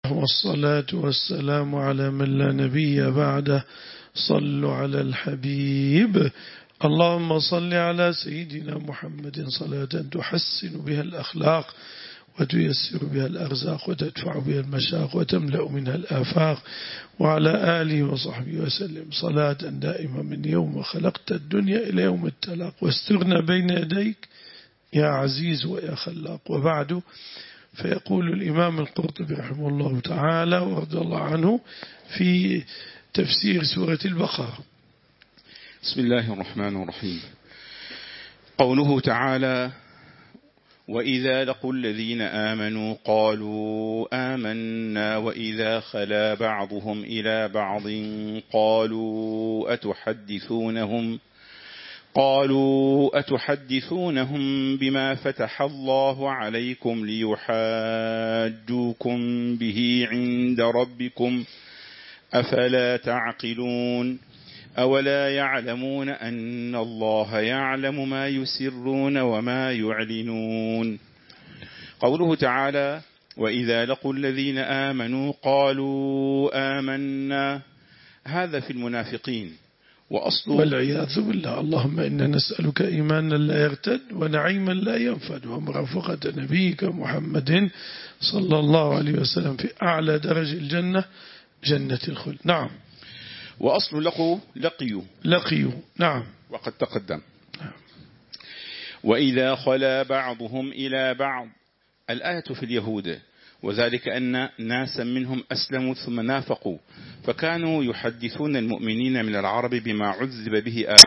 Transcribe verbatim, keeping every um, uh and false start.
والصلاة والسلام على من لا نبي بعده. صلوا على الحبيب. اللهم صل على سيدنا محمد صلاة تحسن بها الأخلاق وتيسر بها الأرزاق وتدفع بها المشاق وتملأ منها الآفاق، وعلى آله وصحبه وسلم صلاة دائمة من يوم خلقت الدنيا إلى يوم التلاق، واستغنى بين يديك يا عزيز ويا خلاق. وبعد، فيقول الإمام القرطبي رحمه الله تعالى ورضي الله عنه في تفسير سورة البقرة: بسم الله الرحمن الرحيم. قوله تعالى: وإذا لقوا الذين آمنوا قالوا آمنا وإذا خلا بعضهم إلى بعض قالوا أتحدثونهم قالوا أتحدثونهم بما فتح الله عليكم ليحاجوكم به عند ربكم أفلا تعقلون أولا يعلمون أن الله يعلم ما يسرون وما يعلنون. قوله تعالى: وإذا لقوا الذين آمنوا قالوا آمنا، هذا في المنافقين. وأصل والعياذ بالله. اللهم إنا نسألك إيمانا لا يرتد ونعيما لا ينفد ومرافقة نبيك محمد صلى الله عليه وسلم في أعلى درج الجنة، جنة الخلد. نعم. وأصل لقوا لقيوا لقيوا نعم، وقد تقدم. نعم. وإذا خلا بعضهم إلى بعض، الآية في اليهود، وذلك أن ناسا منهم أسلموا ثم نافقوا، فكانوا يحدثون المؤمنين من العرب بما عذب به